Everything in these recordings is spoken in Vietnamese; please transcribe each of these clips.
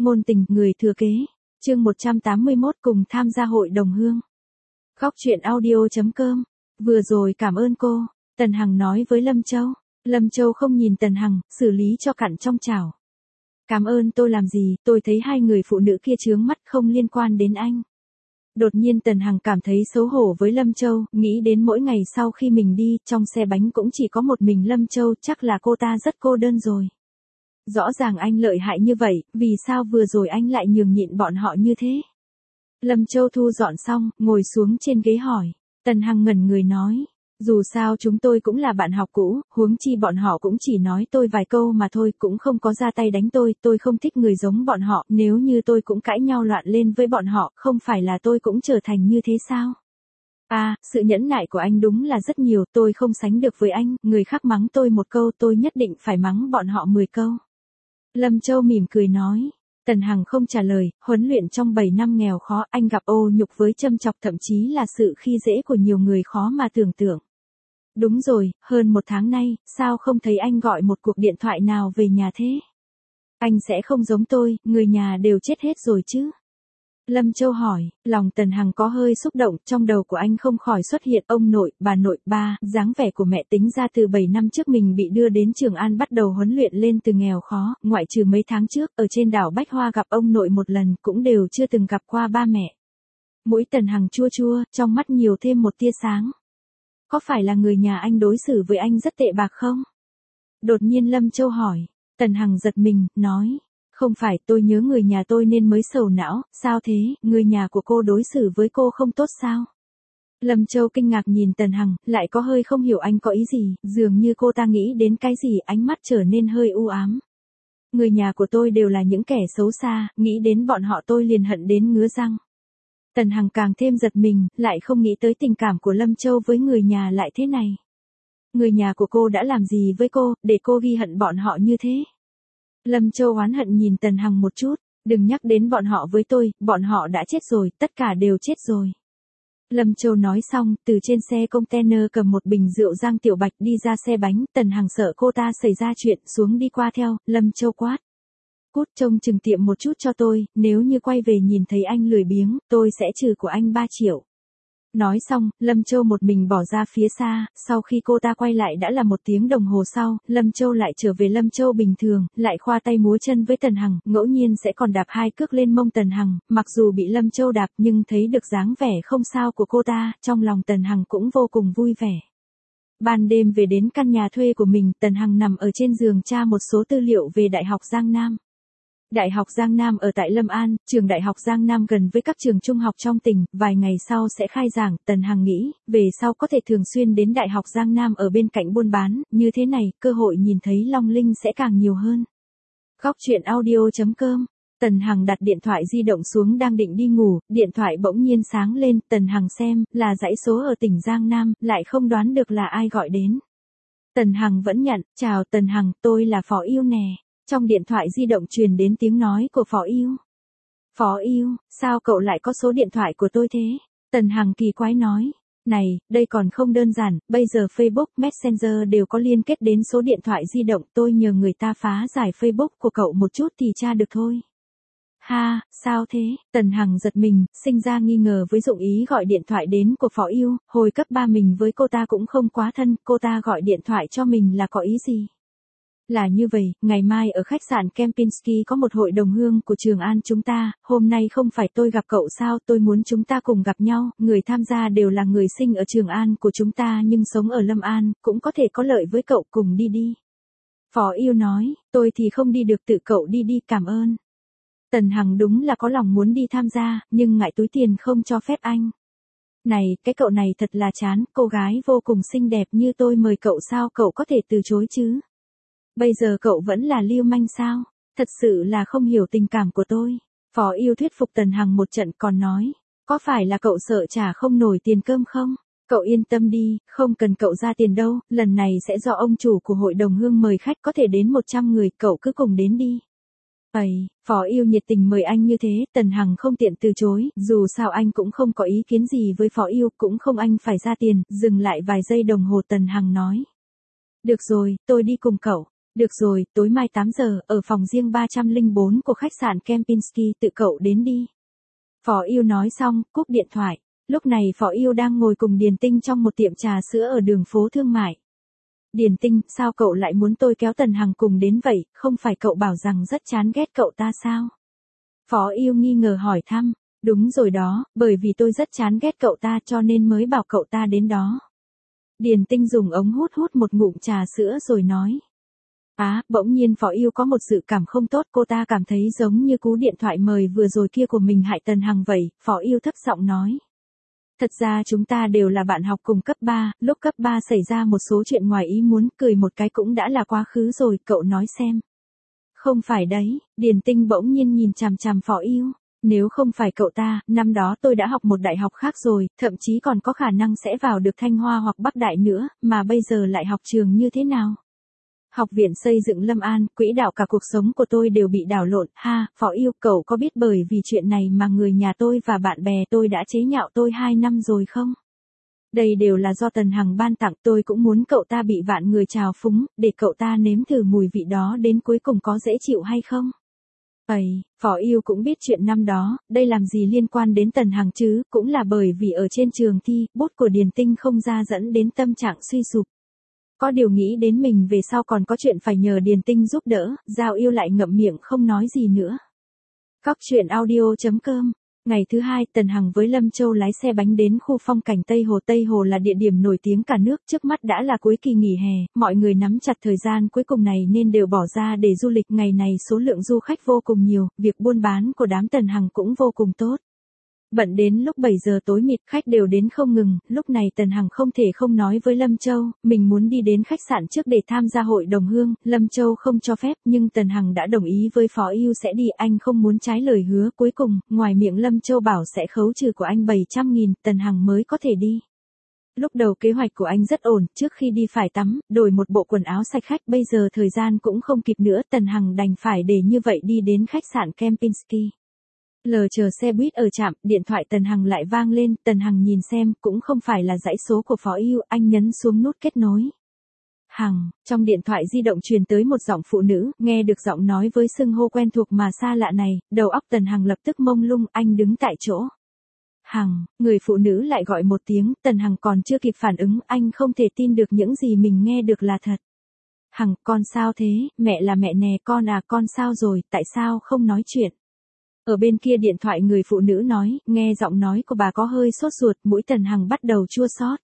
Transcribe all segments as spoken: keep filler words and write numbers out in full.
Ngôn tình, người thừa kế. Chương một trăm tám mươi mốt cùng tham gia hội đồng hương. Góc truyện audio.com. Vừa rồi cảm ơn cô, Tần Hằng nói với Lâm Châu. Lâm Châu không nhìn Tần Hằng, xử lý cho cặn trong chảo. Cảm ơn tôi làm gì, tôi thấy hai người phụ nữ kia chướng mắt không liên quan đến anh. Đột nhiên Tần Hằng cảm thấy xấu hổ với Lâm Châu, nghĩ đến mỗi ngày sau khi mình đi, trong xe bánh cũng chỉ có một mình Lâm Châu, chắc là cô ta rất cô đơn rồi. Rõ ràng anh lợi hại như vậy, vì sao vừa rồi anh lại nhường nhịn bọn họ như thế? Lâm Châu thu dọn xong, ngồi xuống trên ghế hỏi. Tần Hằng ngẩn người nói, dù sao chúng tôi cũng là bạn học cũ, huống chi bọn họ cũng chỉ nói tôi vài câu mà thôi, cũng không có ra tay đánh tôi, tôi không thích người giống bọn họ, nếu như tôi cũng cãi nhau loạn lên với bọn họ, không phải là tôi cũng trở thành như thế sao? À, sự nhẫn nại của anh đúng là rất nhiều, tôi không sánh được với anh, người khác mắng tôi một câu tôi nhất định phải mắng bọn họ mười câu. Lâm Châu mỉm cười nói. Tần Hằng không trả lời, huấn luyện trong bảy năm nghèo khó, anh gặp ô nhục với châm chọc, thậm chí là sự khi dễ của nhiều người khó mà tưởng tượng. Đúng rồi, hơn một tháng nay, sao không thấy anh gọi một cuộc điện thoại nào về nhà thế? Anh sẽ không giống tôi, người nhà đều chết hết rồi chứ? Lâm Châu hỏi, lòng Tần Hằng có hơi xúc động, trong đầu của anh không khỏi xuất hiện ông nội, bà nội, ba, dáng vẻ của mẹ tính ra từ bảy năm trước mình bị đưa đến Trường An bắt đầu huấn luyện lên từ nghèo khó, ngoại trừ mấy tháng trước, ở trên đảo Bách Hoa gặp ông nội một lần, cũng đều chưa từng gặp qua ba mẹ. Mũi Tần Hằng chua chua, trong mắt nhiều thêm một tia sáng. Có phải là người nhà anh đối xử với anh rất tệ bạc không? Đột nhiên Lâm Châu hỏi. Tần Hằng giật mình, nói. Không phải, tôi nhớ người nhà tôi nên mới sầu não, sao thế, người nhà của cô đối xử với cô không tốt sao? Lâm Châu kinh ngạc nhìn Tần Hằng, lại có hơi không hiểu anh có ý gì, dường như cô ta nghĩ đến cái gì, ánh mắt trở nên hơi u ám. Người nhà của tôi đều là những kẻ xấu xa, nghĩ đến bọn họ tôi liền hận đến ngứa răng. Tần Hằng càng thêm giật mình, lại không nghĩ tới tình cảm của Lâm Châu với người nhà lại thế này. Người nhà của cô đã làm gì với cô, để cô ghi hận bọn họ như thế? Lâm Châu oán hận nhìn Tần Hằng một chút, đừng nhắc đến bọn họ với tôi, bọn họ đã chết rồi, tất cả đều chết rồi. Lâm Châu nói xong, từ trên xe container cầm một bình rượu Giang Tiểu Bạch đi ra xe bánh, Tần Hằng sợ cô ta xảy ra chuyện, xuống đi qua theo, Lâm Châu quát. Cút, trông chừng tiệm một chút cho tôi, nếu như quay về nhìn thấy anh lười biếng, tôi sẽ trừ của anh ba triệu. Nói xong, Lâm Châu một mình bỏ ra phía xa, sau khi cô ta quay lại đã là một tiếng đồng hồ sau, Lâm Châu lại trở về Lâm Châu bình thường, lại khoa tay múa chân với Tần Hằng, ngẫu nhiên sẽ còn đạp hai cước lên mông Tần Hằng, mặc dù bị Lâm Châu đạp nhưng thấy được dáng vẻ không sao của cô ta, trong lòng Tần Hằng cũng vô cùng vui vẻ. Ban đêm về đến căn nhà thuê của mình, Tần Hằng nằm ở trên giường tra một số tư liệu về Đại học Giang Nam. Đại học Giang Nam ở tại Lâm An, trường Đại học Giang Nam gần với các trường trung học trong tỉnh, vài ngày sau sẽ khai giảng, Tần Hằng nghĩ, về sau có thể thường xuyên đến Đại học Giang Nam ở bên cạnh buôn bán, như thế này, cơ hội nhìn thấy Long Linh sẽ càng nhiều hơn. Góc truyện audio.com. Tần Hằng đặt điện thoại di động xuống đang định đi ngủ, điện thoại bỗng nhiên sáng lên, Tần Hằng xem, là dãy số ở tỉnh Giang Nam, lại không đoán được là ai gọi đến. Tần Hằng vẫn nhận, chào Tần Hằng, tôi là Phó Yêu nè. Trong điện thoại di động truyền đến tiếng nói của Phó Yêu. Phó Yêu, sao cậu lại có số điện thoại của tôi thế? Tần Hằng kỳ quái nói. Này, đây còn không đơn giản, bây giờ Facebook, Messenger đều có liên kết đến số điện thoại di động, tôi nhờ người ta phá giải Facebook của cậu một chút thì tra được thôi. Ha, sao thế? Tần Hằng giật mình, sinh ra nghi ngờ với dụng ý gọi điện thoại đến của Phó Yêu, hồi cấp ba mình với cô ta cũng không quá thân, cô ta gọi điện thoại cho mình là có ý gì? Là như vậy, ngày mai ở khách sạn Kempinski có một hội đồng hương của Trường An chúng ta, hôm nay không phải tôi gặp cậu sao, tôi muốn chúng ta cùng gặp nhau, người tham gia đều là người sinh ở Trường An của chúng ta nhưng sống ở Lâm An, cũng có thể có lợi với cậu, cùng đi đi. Phó Yêu nói, tôi thì không đi được, tự cậu đi đi, cảm ơn. Tần Hằng đúng là có lòng muốn đi tham gia, nhưng ngại túi tiền không cho phép anh. Này, cái cậu này thật là chán, cô gái vô cùng xinh đẹp như tôi mời cậu sao cậu có thể từ chối chứ? Bây giờ cậu vẫn là lưu manh sao? Thật sự là không hiểu tình cảm của tôi. Phó Yêu thuyết phục Tần Hằng một trận còn nói. Có phải là cậu sợ trả không nổi tiền cơm không? Cậu yên tâm đi, không cần cậu ra tiền đâu, lần này sẽ do ông chủ của hội đồng hương mời khách có thể đến một trăm người, cậu cứ cùng đến đi. Ây, Phó Yêu nhiệt tình mời anh như thế, Tần Hằng không tiện từ chối, dù sao anh cũng không có ý kiến gì với Phó Yêu, cũng không anh phải ra tiền, dừng lại vài giây đồng hồ Tần Hằng nói. Được rồi, tôi đi cùng cậu. Được rồi, tối mai tám giờ, ở phòng riêng ba không bốn của khách sạn Kempinski tự cậu đến đi. Phó Yêu nói xong, cúp điện thoại. Lúc này Phó Yêu đang ngồi cùng Điền Tinh trong một tiệm trà sữa ở đường phố thương mại. Điền Tinh, sao cậu lại muốn tôi kéo Tần Hằng cùng đến vậy, không phải cậu bảo rằng rất chán ghét cậu ta sao? Phó Yêu nghi ngờ hỏi thăm. Đúng rồi đó, bởi vì tôi rất chán ghét cậu ta cho nên mới bảo cậu ta đến đó. Điền Tinh dùng ống hút hút một ngụm trà sữa rồi nói. Á, bỗng nhiên Phó Yêu có một dự cảm không tốt, cô ta cảm thấy giống như cú điện thoại mời vừa rồi kia của mình hại Tần Hằng vậy, Phó Yêu thấp giọng nói. Thật ra chúng ta đều là bạn học cùng cấp ba, lúc cấp ba xảy ra một số chuyện ngoài ý muốn, cười một cái cũng đã là quá khứ rồi, cậu nói xem. Không phải đấy, Điền Tinh bỗng nhiên nhìn chằm chằm Phó Yêu. Nếu không phải cậu ta, năm đó tôi đã học một đại học khác rồi, thậm chí còn có khả năng sẽ vào được Thanh Hoa hoặc Bắc Đại nữa, mà bây giờ lại học trường như thế nào? Học viện xây dựng Lâm An, quỹ đạo cả cuộc sống của tôi đều bị đảo lộn, ha, Phó Yêu, cậu có biết bởi vì chuyện này mà người nhà tôi và bạn bè tôi đã chế nhạo tôi hai năm rồi không? Đây đều là do Tần Hằng ban tặng, tôi cũng muốn cậu ta bị vạn người trào phúng, để cậu ta nếm thử mùi vị đó đến cuối cùng có dễ chịu hay không? Ây, Phó Yêu cũng biết chuyện năm đó, đây làm gì liên quan đến Tần Hằng chứ, cũng là bởi vì ở trên trường thi, bút của Điền Tinh không ra dẫn đến tâm trạng suy sụp. Có điều nghĩ đến mình về sau còn có chuyện phải nhờ Điền Tinh giúp đỡ, Giao Yêu lại ngậm miệng không nói gì nữa. Cóc truyện audio chấm com. Ngày thứ hai, Tần Hằng với Lâm Châu lái xe bánh đến khu phong cảnh Tây Hồ. Tây Hồ là địa điểm nổi tiếng cả nước, trước mắt đã là cuối kỳ nghỉ hè, mọi người nắm chặt thời gian cuối cùng này nên đều bỏ ra để du lịch. Ngày này số lượng du khách vô cùng nhiều, việc buôn bán của đám Tần Hằng cũng vô cùng tốt. Bận đến lúc bảy giờ tối mịt, khách đều đến không ngừng, lúc này Tần Hằng không thể không nói với Lâm Châu, mình muốn đi đến khách sạn trước để tham gia hội đồng hương, Lâm Châu không cho phép, nhưng Tần Hằng đã đồng ý với Phó Yêu sẽ đi, anh không muốn trái lời hứa, cuối cùng, ngoài miệng Lâm Châu bảo sẽ khấu trừ của anh bảy trăm nghìn, Tần Hằng mới có thể đi. Lúc đầu kế hoạch của anh rất ổn, trước khi đi phải tắm, đổi một bộ quần áo sạch khách, bây giờ thời gian cũng không kịp nữa, Tần Hằng đành phải để như vậy đi đến khách sạn Kempinski. Lờ chờ xe buýt ở trạm, điện thoại Tần Hằng lại vang lên, Tần Hằng nhìn xem, cũng không phải là dãy số của Phó Yêu, anh nhấn xuống nút kết nối. Hằng, trong điện thoại di động truyền tới một giọng phụ nữ, nghe được giọng nói với xưng hô quen thuộc mà xa lạ này, đầu óc Tần Hằng lập tức mông lung, anh đứng tại chỗ. Hằng, người phụ nữ lại gọi một tiếng, Tần Hằng còn chưa kịp phản ứng, anh không thể tin được những gì mình nghe được là thật. Hằng, con sao thế, mẹ là mẹ nè, con à, con sao rồi, tại sao không nói chuyện? Ở bên kia điện thoại người phụ nữ nói, nghe giọng nói của bà có hơi sốt ruột, mũi Tần Hằng bắt đầu chua xót.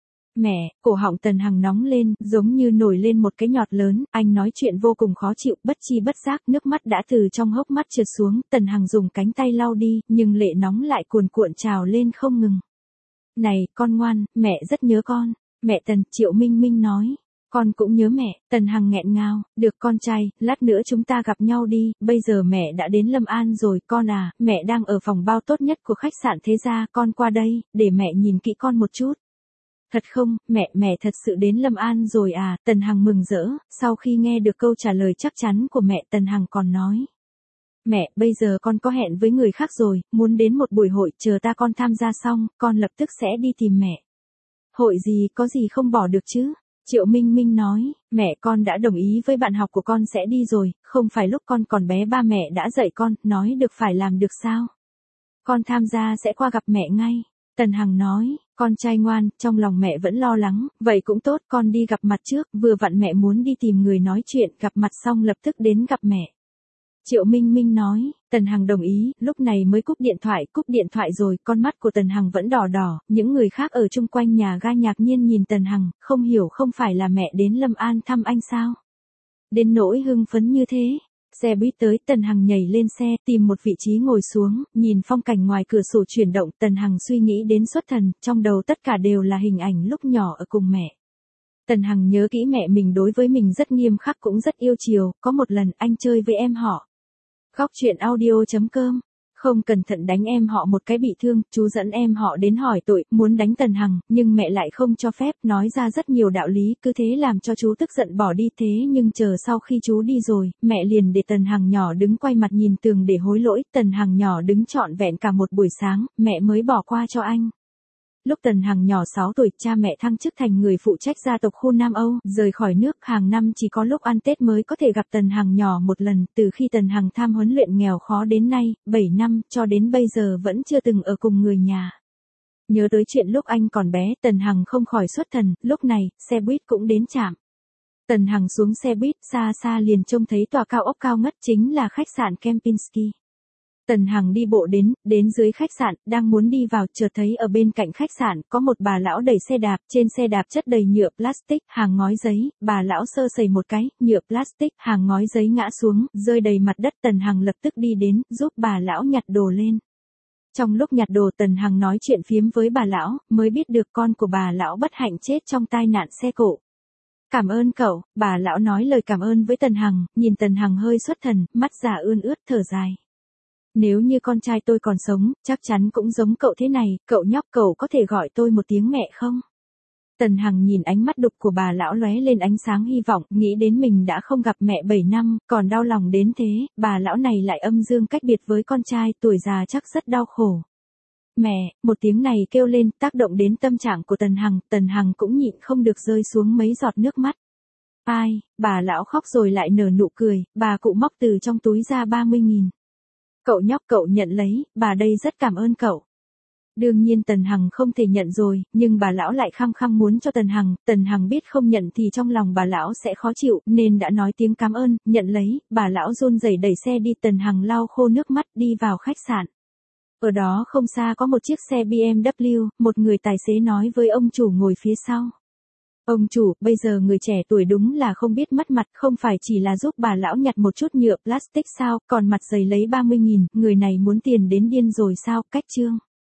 Mẹ, cổ họng Tần Hằng nóng lên, giống như nổi lên một cái nhọt lớn, anh nói chuyện vô cùng khó chịu, bất chi bất giác, nước mắt đã từ trong hốc mắt trượt xuống, Tần Hằng dùng cánh tay lau đi, nhưng lệ nóng lại cuồn cuộn trào lên không ngừng. Này, con ngoan, mẹ rất nhớ con. Mẹ Tần, Triệu Minh Minh nói. Con cũng nhớ mẹ, Tần Hằng nghẹn ngào, được con trai, lát nữa chúng ta gặp nhau đi, bây giờ mẹ đã đến Lâm An rồi, con à, mẹ đang ở phòng bao tốt nhất của khách sạn Thế Gia, con qua đây, để mẹ nhìn kỹ con một chút. Thật không, mẹ, mẹ thật sự đến Lâm An rồi à, Tần Hằng mừng rỡ, sau khi nghe được câu trả lời chắc chắn của mẹ, Tần Hằng còn nói. Mẹ, bây giờ con có hẹn với người khác rồi, muốn đến một buổi hội, chờ ta con tham gia xong, con lập tức sẽ đi tìm mẹ. Hội gì, có gì không bỏ được chứ? Triệu Minh Minh nói, mẹ con đã đồng ý với bạn học của con sẽ đi rồi, không phải lúc con còn bé ba mẹ đã dạy con, nói được phải làm được sao? Con tham gia sẽ qua gặp mẹ ngay. Tần Hằng nói, con trai ngoan, trong lòng mẹ vẫn lo lắng, vậy cũng tốt, con đi gặp mặt trước, vừa vặn mẹ muốn đi tìm người nói chuyện, gặp mặt xong lập tức đến gặp mẹ. Triệu Minh Minh nói, Tần Hằng đồng ý, lúc này mới cúp điện thoại, cúp điện thoại rồi, con mắt của Tần Hằng vẫn đỏ đỏ, những người khác ở chung quanh nhà ga ngạc nhiên nhìn Tần Hằng, không hiểu không phải là mẹ đến Lâm An thăm anh sao? Đến nỗi hưng phấn như thế. Xe buýt tới, Tần Hằng nhảy lên xe, tìm một vị trí ngồi xuống, nhìn phong cảnh ngoài cửa sổ chuyển động, Tần Hằng suy nghĩ đến xuất thần, trong đầu tất cả đều là hình ảnh lúc nhỏ ở cùng mẹ. Tần Hằng nhớ kỹ mẹ mình đối với mình rất nghiêm khắc cũng rất yêu chiều, có một lần anh chơi với em họ. Cóc truyện audio chấm com. Không cẩn thận đánh em họ một cái bị thương, chú dẫn em họ đến hỏi tội, muốn đánh Tần Hằng, nhưng mẹ lại không cho phép, nói ra rất nhiều đạo lý, cứ thế làm cho chú tức giận bỏ đi. Thế nhưng chờ sau khi chú đi rồi, mẹ liền để Tần Hằng nhỏ đứng quay mặt nhìn tường để hối lỗi, Tần Hằng nhỏ đứng trọn vẹn cả một buổi sáng, mẹ mới bỏ qua cho anh. Lúc Tần Hằng nhỏ sáu tuổi, cha mẹ thăng chức thành người phụ trách gia tộc khu Nam Âu, rời khỏi nước, hàng năm chỉ có lúc ăn Tết mới có thể gặp Tần Hằng nhỏ một lần, từ khi Tần Hằng tham huấn luyện nghèo khó đến nay, bảy năm, cho đến bây giờ vẫn chưa từng ở cùng người nhà. Nhớ tới chuyện lúc anh còn bé, Tần Hằng không khỏi xuất thần, lúc này, xe buýt cũng đến trạm. Tần Hằng xuống xe buýt, xa xa liền trông thấy tòa cao ốc cao ngất chính là khách sạn Kempinski. Tần Hằng đi bộ đến, đến dưới khách sạn, đang muốn đi vào, chợt thấy ở bên cạnh khách sạn, có một bà lão đẩy xe đạp, trên xe đạp chất đầy nhựa plastic, hàng ngói giấy, bà lão sơ sẩy một cái, nhựa plastic, hàng ngói giấy ngã xuống, rơi đầy mặt đất. Tần Hằng lập tức đi đến, giúp bà lão nhặt đồ lên. Trong lúc nhặt đồ, Tần Hằng nói chuyện phiếm với bà lão, mới biết được con của bà lão bất hạnh chết trong tai nạn xe cộ. Cảm ơn cậu, bà lão nói lời cảm ơn với Tần Hằng, nhìn Tần Hằng hơi xuất thần, mắt già ươn ướt thở dài. Nếu như con trai tôi còn sống, chắc chắn cũng giống cậu thế này, cậu nhóc, cậu có thể gọi tôi một tiếng mẹ không? Tần Hằng nhìn ánh mắt đục của bà lão lóe lên ánh sáng hy vọng, nghĩ đến mình đã không gặp mẹ bảy năm, còn đau lòng đến thế, bà lão này lại âm dương cách biệt với con trai, tuổi già chắc rất đau khổ. Mẹ, một tiếng này kêu lên, tác động đến tâm trạng của Tần Hằng, Tần Hằng cũng nhịn không được rơi xuống mấy giọt nước mắt. Ai, bà lão khóc rồi lại nở nụ cười, bà cụ móc từ trong túi ra ba mươi nghìn. Cậu nhóc, cậu nhận lấy, bà đây rất cảm ơn cậu. Đương nhiên Tần Hằng không thể nhận rồi, nhưng bà lão lại khăng khăng muốn cho Tần Hằng, Tần Hằng biết không nhận thì trong lòng bà lão sẽ khó chịu, nên đã nói tiếng cảm ơn, nhận lấy, bà lão run rẩy đẩy xe đi. Tần Hằng lau khô nước mắt, đi vào khách sạn. Ở đó không xa có một chiếc xe bê em vê, một người tài xế nói với ông chủ ngồi phía sau. Ông chủ, bây giờ người trẻ tuổi đúng là không biết mất mặt, không phải chỉ là giúp bà lão nhặt một chút nhựa plastic sao, còn mặt dày lấy ba mươi nghìn, người này muốn tiền đến điên rồi sao, cách chương.